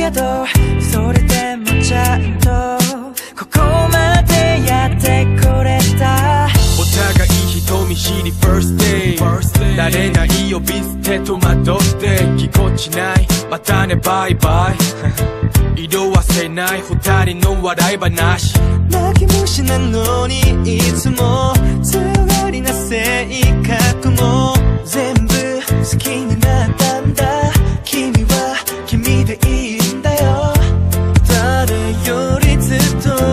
けどそれでもちゃんとここまでやってこれた。 お互い人見知り First day 慣れない呼び捨て戸惑ってぎこちない、またねバイバイ色褪せない二人の笑い話。 泣き虫なのにいつも強がりな性格も全部好きになったんだ。君は君でいいんだよ。誰よりずっと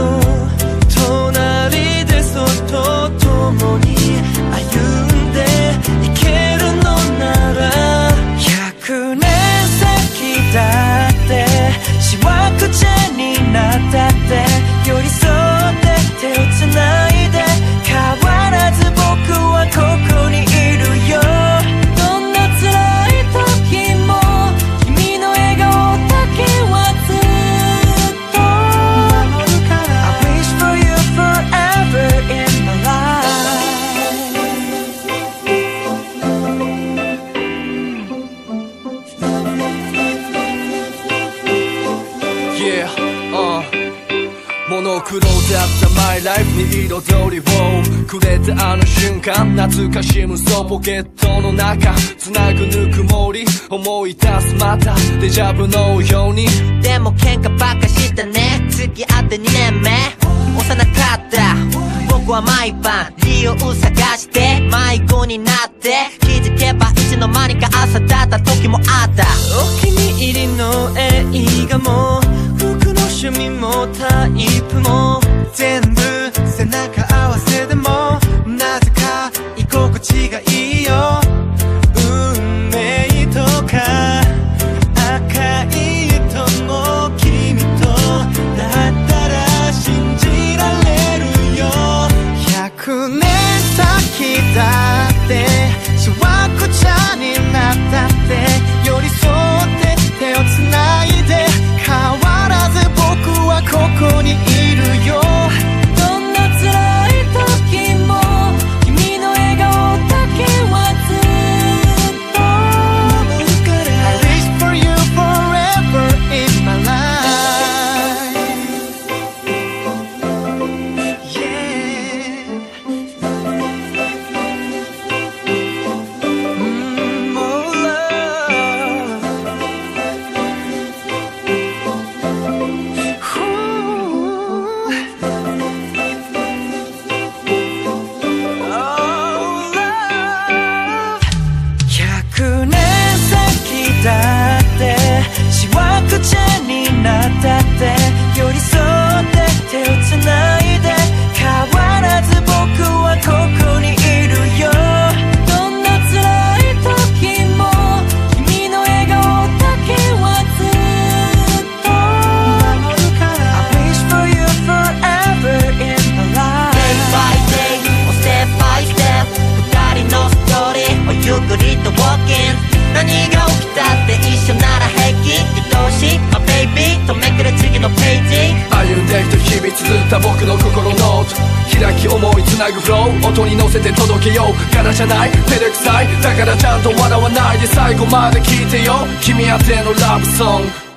隣でそっと共に歩んでいけるのなら100年先だってしわくちゃになったって寄り添って手をつないで変わらず僕はここにいるよ。どんな辛い時も君の笑顔だけはずっと守るから I wish for you forever in my life. Yeah, モノクロだったマイライフに彩りをくれたあの瞬間、懐かしむそうポケットの中つなぐぬくもり思い出すまたデジャブのように。 でも喧嘩ばっかしたね、付き合って2年目幼かった僕は毎晩理由探して迷子になって気づけばいつの間にか朝だった時もあった。 お気に入りの映画も服の趣味もタイプも全部背中合わせでもなぜか居心地がいいよ。運命とか赤い糸も君とだったら信じられるよ。100年先だってしわくちゃになったって寄り添って手をつないで変わらず僕はここにいるよ。どんな辛い時も君の笑顔だけはずっと守るから I wish for you forever in my life. Yeah. More love. Oh, love. 100年先だってしわくちゃになったって寄り添って手をつないで変わらず僕はここにいるよ。どんな辛い時も君の笑顔だけはずっと守るから I wish for you forever in my life. Day by day step by step 二人のストーリーをゆっくりと walking 何が起きたって一緒なら平気愛しい My baby とめくる次のページ歩んできた日々綴った僕の心ノート開き思いつなぐフロー音に乗せて届けようからじゃない照れくさいだからちゃんと笑わないで最後まで聞いてよ君宛てのラブソング